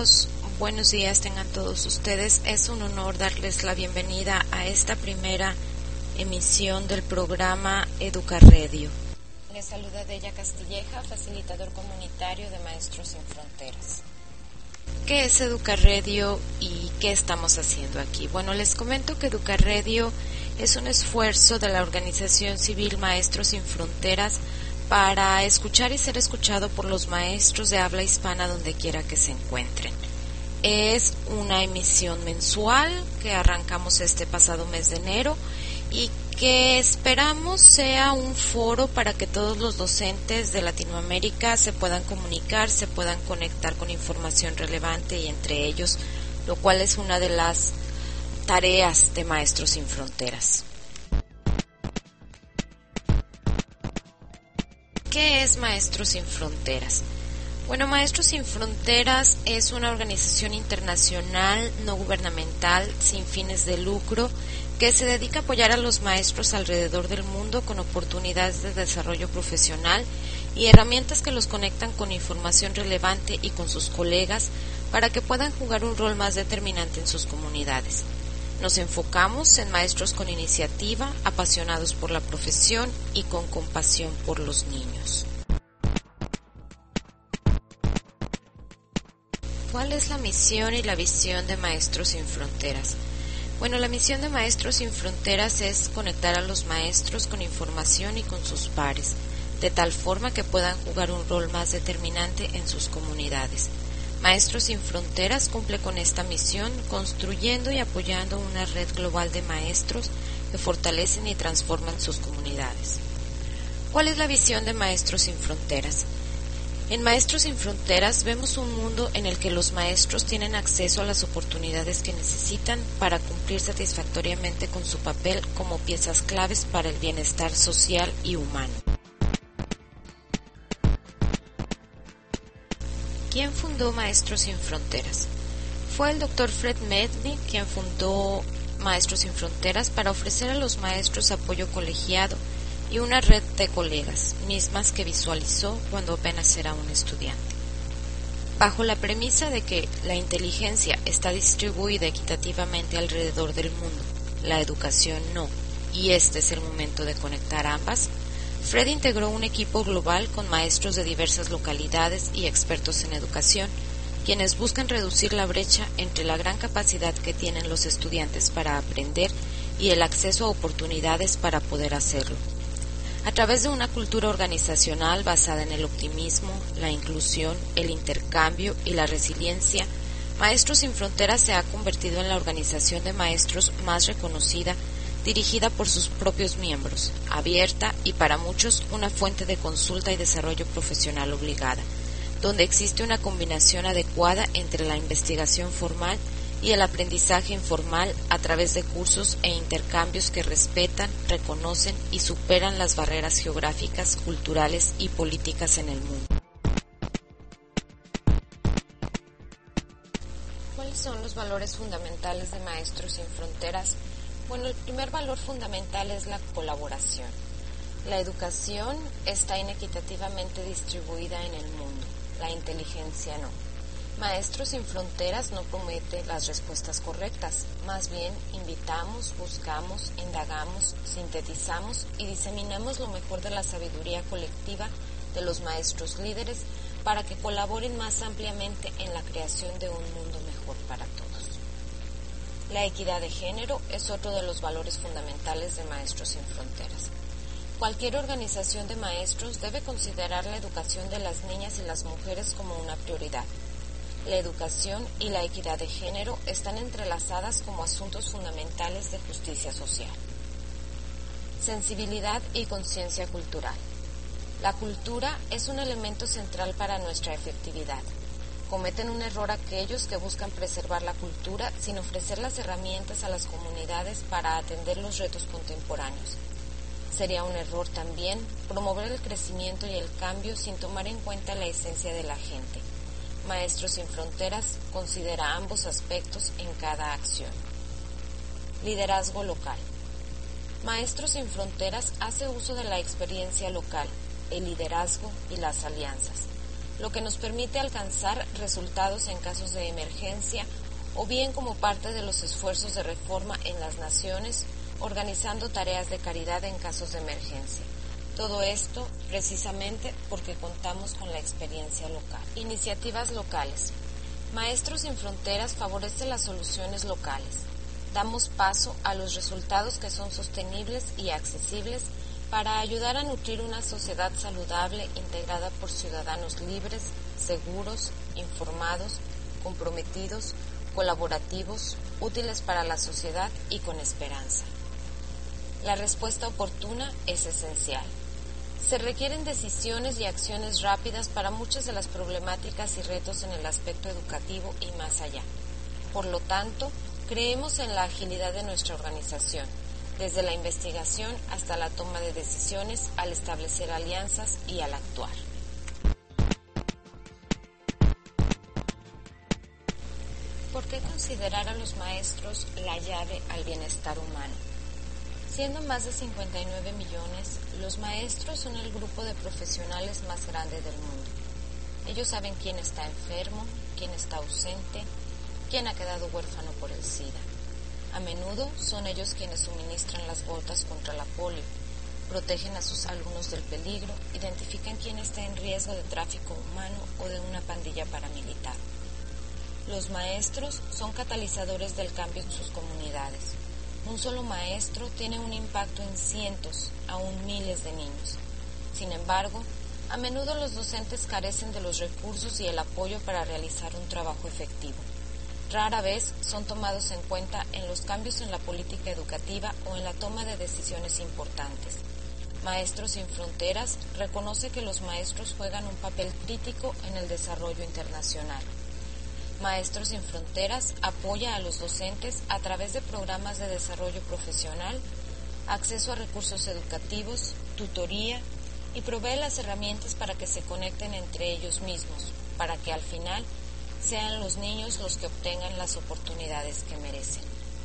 amigos, buenos días tengan todos ustedes. Es un honor darles la bienvenida a esta primera emisión del programa Educarradio. Les saluda Deya Castilleja, facilitador comunitario de Maestros Sin Fronteras. ¿Qué es Educarradio y qué estamos haciendo aquí? Bueno, les comento que Educarradio es un esfuerzo de la organización civil Maestros Sin Fronteras para escuchar y ser escuchado por los maestros de habla hispana donde quiera que se encuentren. Es una emisión mensual que arrancamos este pasado mes de enero y que esperamos sea un foro para que todos los docentes de Latinoamérica se puedan comunicar, se puedan conectar con información relevante y entre ellos, lo cual es una de las tareas de Maestros Sin Fronteras. ¿Qué es Maestros Sin Fronteras? Bueno, Maestros Sin Fronteras es una organización internacional no gubernamental sin fines de lucro que se dedica a apoyar a los maestros alrededor del mundo con oportunidades de desarrollo profesional y herramientas que los conectan con información relevante y con sus colegas para que puedan jugar un rol más determinante en sus comunidades. Nos enfocamos en maestros con iniciativa, apasionados por la profesión y con compasión por los niños. ¿Cuál es la misión y la visión de Maestros Sin Fronteras? Bueno, la misión de Maestros Sin Fronteras es conectar a los maestros con información y con sus pares, de tal forma que puedan jugar un rol más determinante en sus comunidades. Maestros Sin Fronteras cumple con esta misión construyendo y apoyando una red global de maestros que fortalecen y transforman sus comunidades. ¿Cuál es la visión de Maestros Sin Fronteras? En Maestros Sin Fronteras vemos un mundo en el que los maestros tienen acceso a las oportunidades que necesitan para cumplir satisfactoriamente con su papel como piezas claves para el bienestar social y humano. ¿Quién fundó Maestros Sin Fronteras? Fue el Dr. Fred Medley quien fundó Maestros Sin Fronteras para ofrecer a los maestros apoyo colegiado y una red de colegas, mismas que visualizó cuando apenas era un estudiante. Bajo la premisa de que la inteligencia está distribuida equitativamente alrededor del mundo, la educación no, y este es el momento de conectar ambas, Fred integró un equipo global con maestros de diversas localidades y expertos en educación, quienes buscan reducir la brecha entre la gran capacidad que tienen los estudiantes para aprender y el acceso a oportunidades para poder hacerlo. A través de una cultura organizacional basada en el optimismo, la inclusión, el intercambio y la resiliencia, Maestros Sin Fronteras se ha convertido en la organización de maestros más reconocida, dirigida por sus propios miembros, abierta y para muchos una fuente de consulta y desarrollo profesional obligada, donde existe una combinación adecuada entre la investigación formal y el aprendizaje informal a través de cursos e intercambios que respetan, reconocen y superan las barreras geográficas, culturales y políticas en el mundo. ¿Cuáles son los valores fundamentales de Maestros Sin Fronteras? Bueno, el primer valor fundamental es la colaboración. La educación está inequitativamente distribuida en el mundo, la inteligencia no. Maestros Sin Fronteras no promete las respuestas correctas, más bien invitamos, buscamos, indagamos, sintetizamos y diseminamos lo mejor de la sabiduría colectiva de los maestros líderes para que colaboren más ampliamente en la creación de un mundo mejor para todos. La equidad de género es otro de los valores fundamentales de Maestros Sin Fronteras. Cualquier organización de maestros debe considerar la educación de las niñas y las mujeres como una prioridad. La educación y la equidad de género están entrelazadas como asuntos fundamentales de justicia social. Sensibilidad y conciencia cultural. La cultura es un elemento central para nuestra efectividad. Cometen un error aquellos que buscan preservar la cultura sin ofrecer las herramientas a las comunidades para atender los retos contemporáneos. Sería un error también promover el crecimiento y el cambio sin tomar en cuenta la esencia de la gente. Maestros Sin Fronteras considera ambos aspectos en cada acción. Liderazgo local. Maestros Sin Fronteras hace uso de la experiencia local, el liderazgo y las alianzas. lo que nos permite alcanzar resultados en casos de emergencia o bien como parte de los esfuerzos de reforma en las naciones, organizando tareas de caridad en casos de emergencia. Todo esto precisamente porque contamos con la experiencia local. Iniciativas locales. Maestros sin Fronteras favorece las soluciones locales. Damos paso a los resultados que son sostenibles y accesibles para ayudar a nutrir una sociedad saludable integrada por ciudadanos libres, seguros, informados, comprometidos, colaborativos, útiles para la sociedad y con esperanza. La respuesta oportuna es esencial. Se requieren decisiones y acciones rápidas para muchas de las problemáticas y retos en el aspecto educativo y más allá. Por lo tanto, creemos en la agilidad de nuestra organización, desde la investigación hasta la toma de decisiones, al establecer alianzas y al actuar. ¿Por qué considerar a los maestros la llave al bienestar humano? Siendo más de 59 millones, los maestros son el grupo de profesionales más grande del mundo. Ellos saben quién está enfermo, quién está ausente, quién ha quedado huérfano por el SIDA. A menudo son ellos quienes suministran las gotas contra la polio, protegen a sus alumnos del peligro, identifican quién está en riesgo de tráfico humano o de una pandilla paramilitar. Los maestros son catalizadores del cambio en sus comunidades. Un solo maestro tiene un impacto en cientos, aún miles de niños. Sin embargo, a menudo los docentes carecen de los recursos y el apoyo para realizar un trabajo efectivo. Rara vez son tomados en cuenta en los cambios en la política educativa o en la toma de decisiones importantes. Maestros sin Fronteras reconoce que los maestros juegan un papel crítico en el desarrollo internacional. Maestros sin Fronteras apoya a los docentes a través de programas de desarrollo profesional, acceso a recursos educativos, tutoría y provee las herramientas para que se conecten entre ellos mismos, para que al final sean los niños los que obtengan las oportunidades que merecen.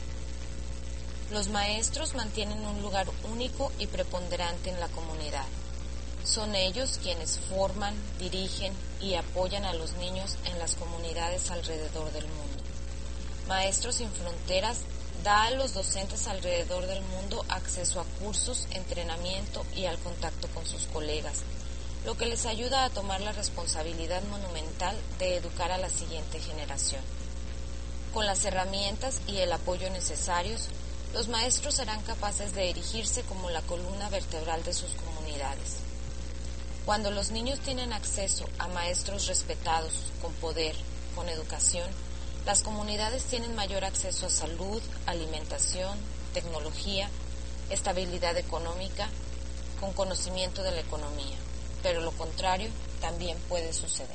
Los maestros mantienen un lugar único y preponderante en la comunidad. Son ellos quienes forman, dirigen y apoyan a los niños en las comunidades alrededor del mundo. Maestros sin Fronteras da a los docentes alrededor del mundo acceso a cursos, entrenamiento y al contacto con sus colegas, lo que les ayuda a tomar la responsabilidad monumental de educar a la siguiente generación. Con las herramientas y el apoyo necesarios, los maestros serán capaces de erigirse como la columna vertebral de sus comunidades. Cuando los niños tienen acceso a maestros respetados, con poder, con educación, las comunidades tienen mayor acceso a salud, alimentación, tecnología, estabilidad económica, con conocimiento de la economía. Pero lo contrario también puede suceder.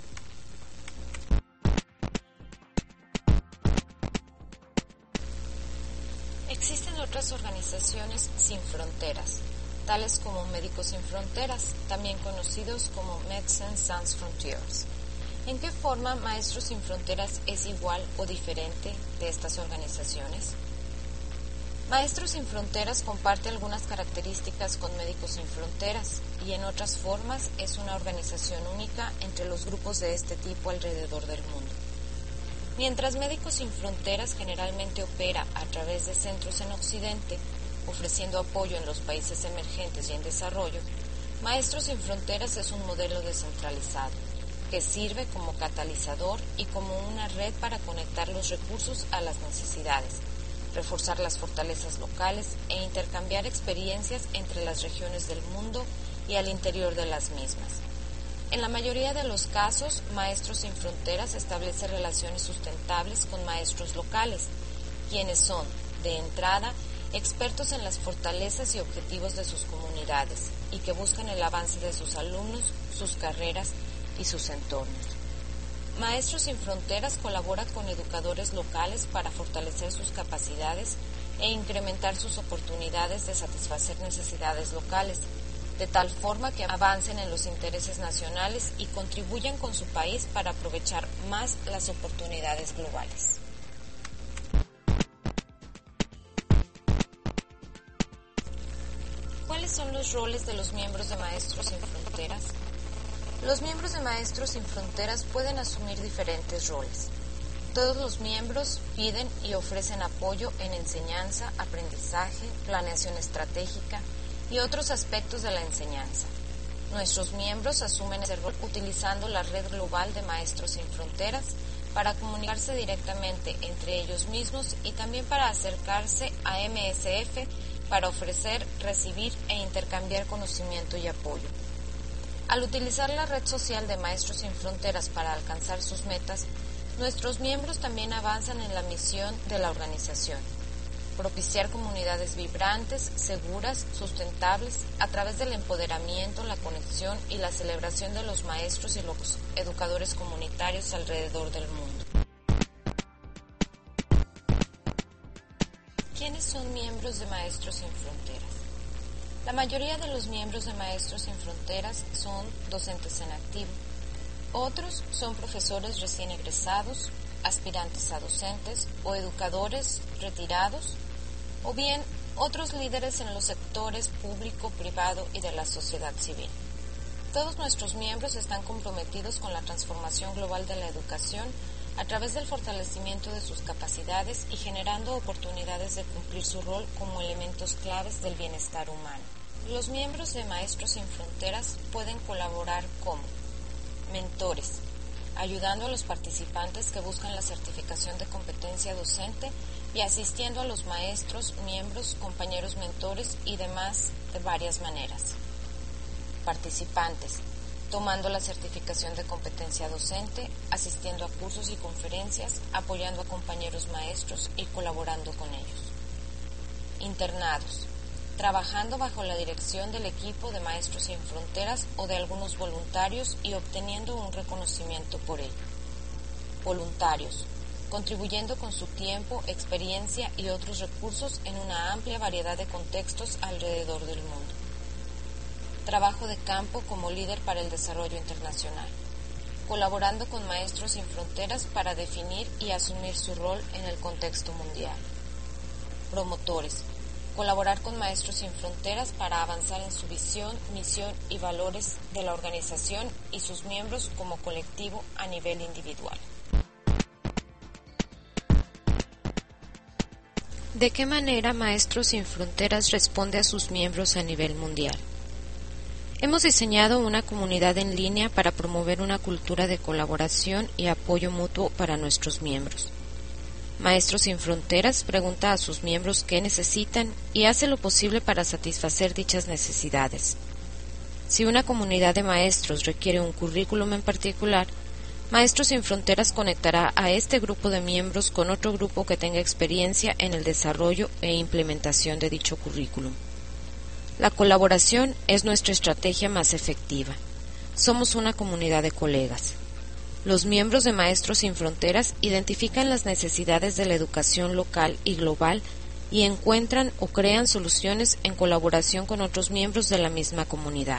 Existen otras organizaciones sin fronteras, tales como Médicos Sin Fronteras, también conocidos como Médecins Sans Frontières. ¿En qué forma Maestros Sin Fronteras es igual o diferente de estas organizaciones? Maestros Sin Fronteras comparte algunas características con Médicos Sin Fronteras y en otras formas es una organización única entre los grupos de este tipo alrededor del mundo. Mientras Médicos Sin Fronteras generalmente opera a través de centros en Occidente, ofreciendo apoyo en los países emergentes y en desarrollo, Maestros Sin Fronteras es un modelo descentralizado, que sirve como catalizador y como una red para conectar los recursos a las necesidades, reforzar las fortalezas locales e intercambiar experiencias entre las regiones del mundo y al interior de las mismas. En la mayoría de los casos, Maestros Sin Fronteras establece relaciones sustentables con maestros locales, quienes son, de entrada, expertos en las fortalezas y objetivos de sus comunidades y que buscan el avance de sus alumnos, sus carreras y sus entornos. Maestros Sin Fronteras colabora con educadores locales para fortalecer sus capacidades e incrementar sus oportunidades de satisfacer necesidades locales, de tal forma que avancen en los intereses nacionales y contribuyan con su país para aprovechar más las oportunidades globales. ¿Cuáles son los roles de los miembros de Maestros Sin Fronteras? Los miembros de Maestros Sin Fronteras pueden asumir diferentes roles. Todos los miembros piden y ofrecen apoyo en enseñanza, aprendizaje, planeación estratégica y otros aspectos de la enseñanza. Nuestros miembros asumen ese rol utilizando la red global de Maestros Sin Fronteras para comunicarse directamente entre ellos mismos y también para acercarse a MSF para ofrecer, recibir e intercambiar conocimiento y apoyo. Al utilizar la red social de Maestros Sin Fronteras para alcanzar sus metas, nuestros miembros también avanzan en la misión de la organización: propiciar comunidades vibrantes, seguras, sustentables, a través del empoderamiento, la conexión y la celebración de los maestros y los educadores comunitarios alrededor del mundo. ¿Quiénes son miembros de Maestros Sin Fronteras? La mayoría de los miembros de Maestros Sin Fronteras son docentes en activo. Otros son profesores recién egresados, aspirantes a docentes o educadores retirados, o bien otros líderes en los sectores público, privado y de la sociedad civil. Todos nuestros miembros están comprometidos con la transformación global de la educación a través del fortalecimiento de sus capacidades y generando oportunidades de cumplir su rol como elementos claves del bienestar humano. Los miembros de Maestros Sin Fronteras pueden colaborar como mentores, ayudando a los participantes que buscan la certificación de competencia docente y asistiendo a los maestros, miembros, compañeros mentores y demás de varias maneras. Participantes, tomando la certificación de competencia docente, asistiendo a cursos y conferencias, apoyando a compañeros maestros y colaborando con ellos. Internados, trabajando bajo la dirección del equipo de Maestros Sin Fronteras o de algunos voluntarios y obteniendo un reconocimiento por ello. Voluntarios, contribuyendo con su tiempo, experiencia y otros recursos en una amplia variedad de contextos alrededor del mundo. Trabajo de campo como líder para el desarrollo internacional, colaborando con Maestros Sin Fronteras para definir y asumir su rol en el contexto mundial. Promotores, colaborar con Maestros Sin Fronteras para avanzar en su visión, misión y valores de la organización y sus miembros como colectivo a nivel individual. ¿De qué manera Maestros Sin Fronteras responde a sus miembros a nivel mundial? Hemos diseñado una comunidad en línea para promover una cultura de colaboración y apoyo mutuo para nuestros miembros. Maestros Sin Fronteras pregunta a sus miembros qué necesitan y hace lo posible para satisfacer dichas necesidades. Si una comunidad de maestros requiere un currículum en particular, Maestros Sin Fronteras conectará a este grupo de miembros con otro grupo que tenga experiencia en el desarrollo e implementación de dicho currículum. La colaboración es nuestra estrategia más efectiva. Somos una comunidad de colegas. Los miembros de Maestros Sin Fronteras identifican las necesidades de la educación local y global y encuentran o crean soluciones en colaboración con otros miembros de la misma comunidad.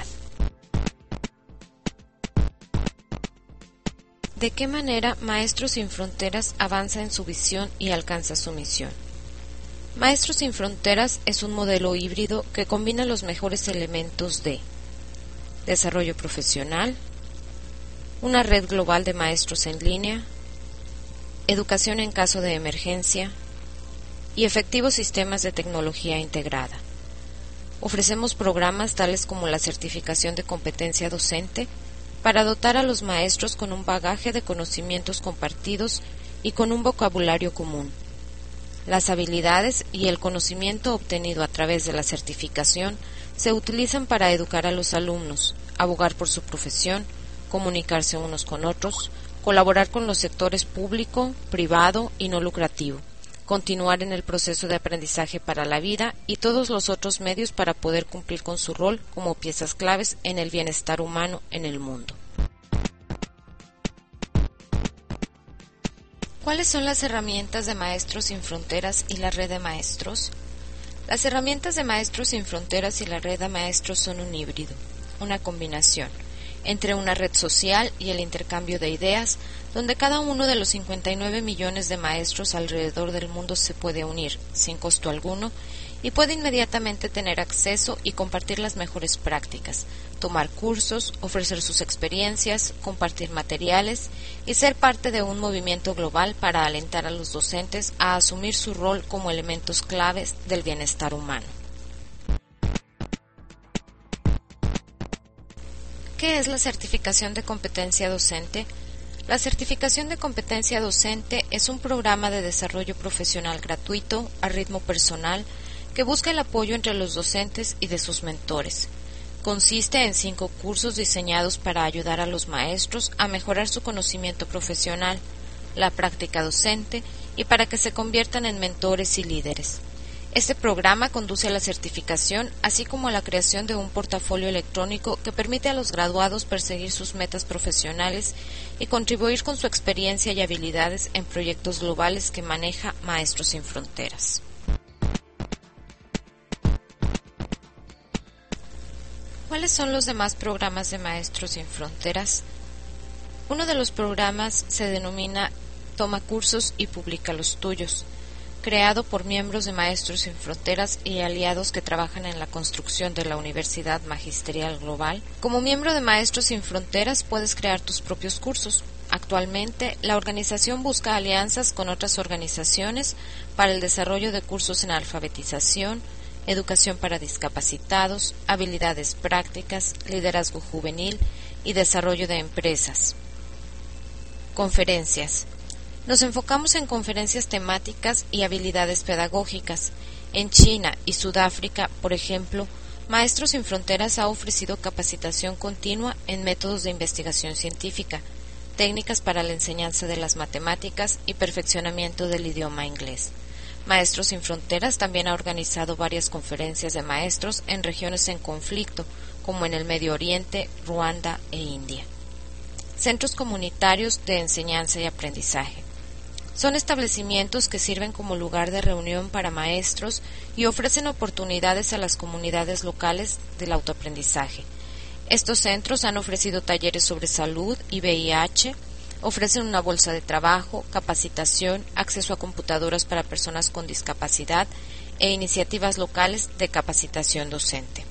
¿De qué manera Maestros Sin Fronteras avanza en su visión y alcanza su misión? Maestros Sin Fronteras es un modelo híbrido que combina los mejores elementos de desarrollo profesional, una red global de maestros en línea, educación en caso de emergencia y efectivos sistemas de tecnología integrada. Ofrecemos programas tales como la certificación de competencia docente para dotar a los maestros con un bagaje de conocimientos compartidos y con un vocabulario común. Las habilidades y el conocimiento obtenido a través de la certificación se utilizan para educar a los alumnos, abogar por su profesión, comunicarse unos con otros, colaborar con los sectores público, privado y no lucrativo, continuar en el proceso de aprendizaje para la vida y todos los otros medios para poder cumplir con su rol como piezas claves en el bienestar humano en el mundo. ¿Cuáles son las herramientas de Maestros Sin Fronteras y la red de maestros? Las herramientas de Maestros Sin Fronteras y la red de maestros son un híbrido, una combinación, entre una red social y el intercambio de ideas, donde cada uno de los 59 millones de maestros alrededor del mundo se puede unir, sin costo alguno, y puede inmediatamente tener acceso y compartir las mejores prácticas, tomar cursos, ofrecer sus experiencias, compartir materiales y ser parte de un movimiento global para alentar a los docentes a asumir su rol como elementos claves del bienestar humano. ¿Qué es la certificación de competencia docente? La certificación de competencia docente es un programa de desarrollo profesional gratuito, a ritmo personal, que busca el apoyo entre los docentes y de sus mentores. Consiste en 5 cursos diseñados para ayudar a los maestros a mejorar su conocimiento profesional, la práctica docente y para que se conviertan en mentores y líderes. Este programa conduce a la certificación, así como a la creación de un portafolio electrónico que permite a los graduados perseguir sus metas profesionales y contribuir con su experiencia y habilidades en proyectos globales que maneja Maestros Sin Fronteras. ¿Cuáles son los demás programas de Maestros Sin Fronteras? Uno de los programas se denomina Toma cursos y publica los tuyos, creado por miembros de Maestros Sin Fronteras y aliados que trabajan en la construcción de la Universidad Magisterial Global. Como miembro de Maestros Sin Fronteras puedes crear tus propios cursos. Actualmente, la organización busca alianzas con otras organizaciones para el desarrollo de cursos en alfabetización, educación para discapacitados, habilidades prácticas, liderazgo juvenil y desarrollo de empresas. Conferencias. Nos enfocamos en conferencias temáticas y habilidades pedagógicas. En China y Sudáfrica, por ejemplo, Maestros Sin Fronteras ha ofrecido capacitación continua en métodos de investigación científica, técnicas para la enseñanza de las matemáticas y perfeccionamiento del idioma inglés. Maestros Sin Fronteras también ha organizado varias conferencias de maestros en regiones en conflicto, como en el Medio Oriente, Ruanda e India. Centros comunitarios de enseñanza y aprendizaje. Son establecimientos que sirven como lugar de reunión para maestros y ofrecen oportunidades a las comunidades locales del autoaprendizaje. Estos centros han ofrecido talleres sobre salud y VIH, ofrecen una bolsa de trabajo, capacitación, acceso a computadoras para personas con discapacidad e iniciativas locales de capacitación docente.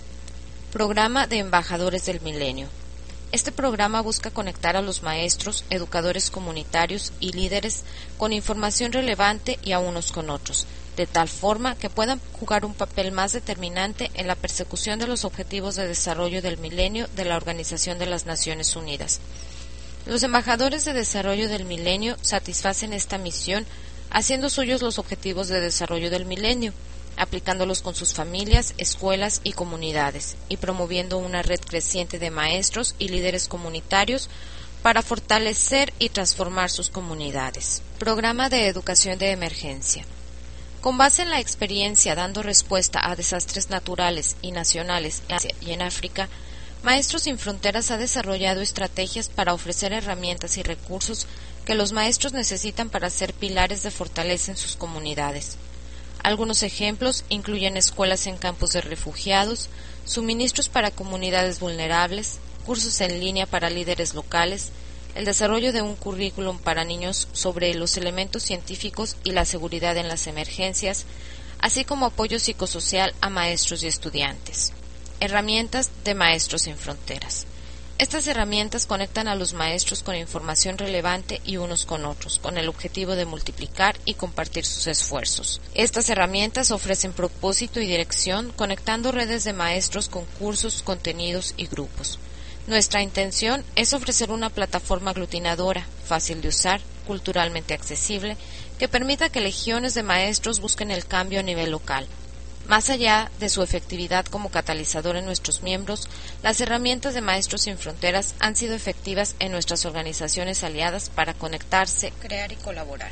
Programa de Embajadores del Milenio. Este programa busca conectar a los maestros, educadores comunitarios y líderes con información relevante y a unos con otros, de tal forma que puedan jugar un papel más determinante en la persecución de los objetivos de desarrollo del milenio de la Organización de las Naciones Unidas. Los embajadores de desarrollo del milenio satisfacen esta misión haciendo suyos los objetivos de desarrollo del milenio, aplicándolos con sus familias, escuelas y comunidades, y promoviendo una red creciente de maestros y líderes comunitarios para fortalecer y transformar sus comunidades. Programa de Educación de Emergencia. Con base en la experiencia dando respuesta a desastres naturales y nacionales en Asia y en África, Maestros Sin Fronteras ha desarrollado estrategias para ofrecer herramientas y recursos que los maestros necesitan para ser pilares de fortaleza en sus comunidades. Algunos ejemplos incluyen escuelas en campos de refugiados, suministros para comunidades vulnerables, cursos en línea para líderes locales, el desarrollo de un currículum para niños sobre los elementos científicos y la seguridad en las emergencias, así como apoyo psicosocial a maestros y estudiantes. Herramientas de Maestros Sin Fronteras. Estas herramientas conectan a los maestros con información relevante y unos con otros, con el objetivo de multiplicar y compartir sus esfuerzos. Estas herramientas ofrecen propósito y dirección, conectando redes de maestros con cursos, contenidos y grupos. Nuestra intención es ofrecer una plataforma aglutinadora, fácil de usar, culturalmente accesible, que permita que legiones de maestros busquen el cambio a nivel local. Más allá de su efectividad como catalizador en nuestros miembros, las herramientas de Maestros Sin Fronteras han sido efectivas en nuestras organizaciones aliadas para conectarse, crear y colaborar.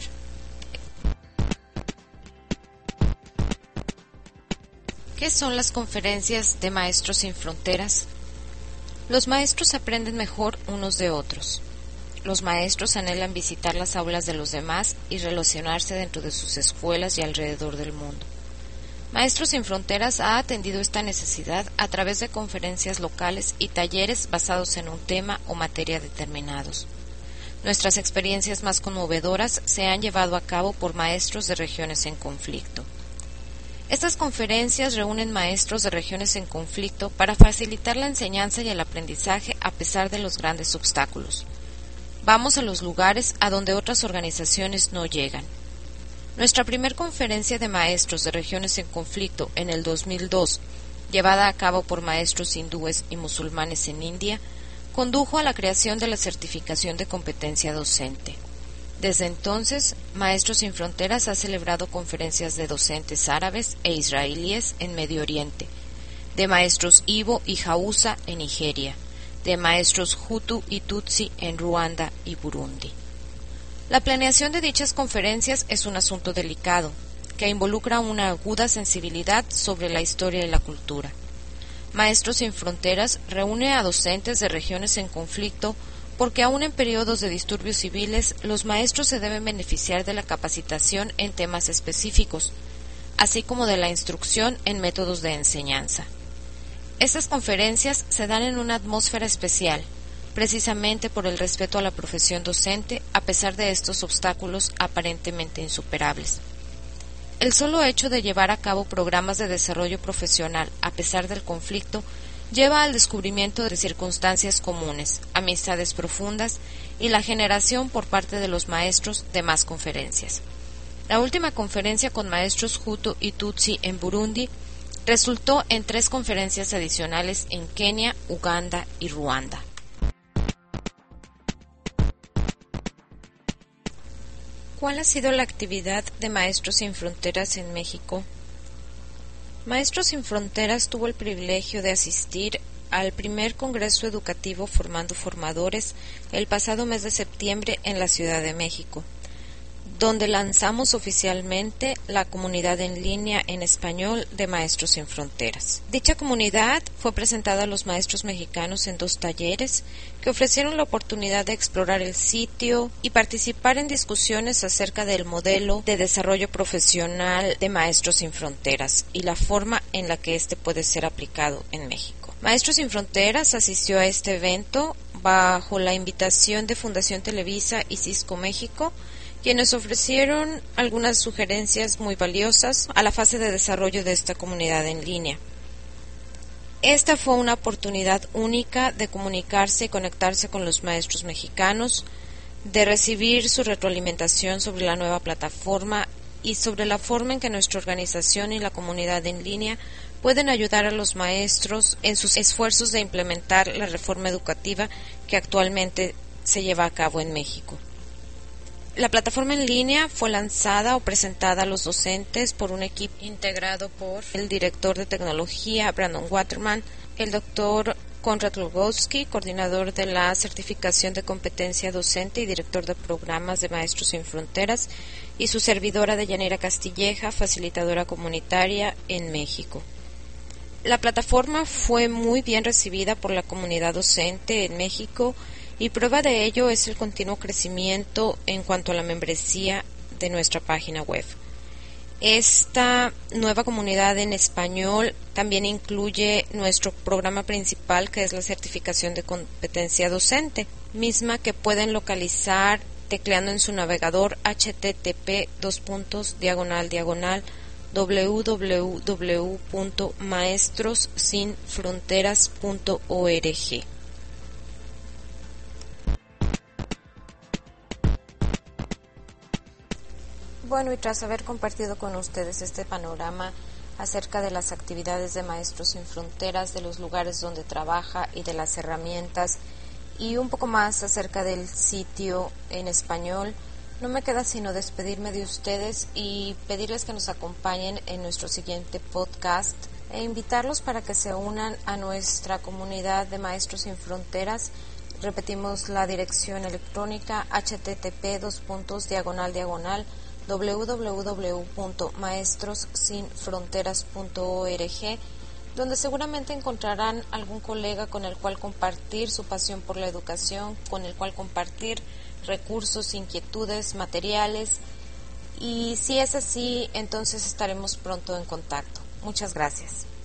¿Qué son las conferencias de Maestros Sin Fronteras? Los maestros aprenden mejor unos de otros. Los maestros anhelan visitar las aulas de los demás y relacionarse dentro de sus escuelas y alrededor del mundo. Maestros Sin Fronteras ha atendido esta necesidad a través de conferencias locales y talleres basados en un tema o materia determinados. Nuestras experiencias más conmovedoras se han llevado a cabo por maestros de regiones en conflicto. Estas conferencias reúnen maestros de regiones en conflicto para facilitar la enseñanza y el aprendizaje a pesar de los grandes obstáculos. Vamos a los lugares a donde otras organizaciones no llegan. Nuestra primera conferencia de maestros de regiones en conflicto en el 2002, llevada a cabo por maestros hindúes y musulmanes en India, condujo a la creación de la certificación de competencia docente. Desde entonces, Maestros Sin Fronteras ha celebrado conferencias de docentes árabes e israelíes en Medio Oriente, de maestros Ibo y Hausa en Nigeria, de maestros Hutu y Tutsi en Ruanda y Burundi. La planeación de dichas conferencias es un asunto delicado, que involucra una aguda sensibilidad sobre la historia y la cultura. Maestros Sin Fronteras reúne a docentes de regiones en conflicto porque aún en periodos de disturbios civiles los maestros se deben beneficiar de la capacitación en temas específicos, así como de la instrucción en métodos de enseñanza. Estas conferencias se dan en una atmósfera especial, precisamente por el respeto a la profesión docente a pesar de estos obstáculos aparentemente insuperables. El solo hecho de llevar a cabo programas de desarrollo profesional a pesar del conflicto lleva al descubrimiento de circunstancias comunes, amistades profundas y la generación por parte de los maestros de más conferencias. La última conferencia con maestros Hutu y Tutsi en Burundi resultó en 3 conferencias adicionales en Kenia, Uganda y Ruanda. ¿Cuál ha sido la actividad de Maestros Sin Fronteras en México? Maestros Sin Fronteras tuvo el privilegio de asistir al primer Congreso Educativo Formando Formadores el pasado mes de septiembre en la Ciudad de México, donde lanzamos oficialmente la comunidad en línea en español de Maestros Sin Fronteras. Dicha comunidad fue presentada a los maestros mexicanos en 2 talleres que ofrecieron la oportunidad de explorar el sitio y participar en discusiones acerca del modelo de desarrollo profesional de Maestros Sin Fronteras y la forma en la que éste puede ser aplicado en México. Maestros Sin Fronteras asistió a este evento bajo la invitación de Fundación Televisa y Cisco México, quienes ofrecieron algunas sugerencias muy valiosas a la fase de desarrollo de esta comunidad en línea. Esta fue una oportunidad única de comunicarse y conectarse con los maestros mexicanos, de recibir su retroalimentación sobre la nueva plataforma y sobre la forma en que nuestra organización y la comunidad en línea pueden ayudar a los maestros en sus esfuerzos de implementar la reforma educativa que actualmente se lleva a cabo en México. La plataforma en línea fue lanzada o presentada a los docentes por un equipo integrado por el director de tecnología Brandon Waterman, el doctor Konrad Lugowski, coordinador de la certificación de competencia docente y director de programas de Maestros Sin Fronteras, y su servidora Deyanira Castilleja, facilitadora comunitaria en México. La plataforma fue muy bien recibida por la comunidad docente en México y prueba de ello es el continuo crecimiento en cuanto a la membresía de nuestra página web. Esta nueva comunidad en español también incluye nuestro programa principal, que es la certificación de competencia docente, misma que pueden localizar tecleando en su navegador http://www.maestrossinfronteras.org. Bueno, y tras haber compartido con ustedes este panorama acerca de las actividades de Maestros Sin Fronteras, de los lugares donde trabaja y de las herramientas, y un poco más acerca del sitio en español, no me queda sino despedirme de ustedes y pedirles que nos acompañen en nuestro siguiente podcast e invitarlos para que se unan a nuestra comunidad de Maestros Sin Fronteras. Repetimos la dirección electrónica http://www.maestrossinfronteras.org, donde seguramente encontrarán algún colega con el cual compartir su pasión por la educación, con el cual compartir recursos, inquietudes, materiales, y si es así, entonces estaremos pronto en contacto. Muchas gracias.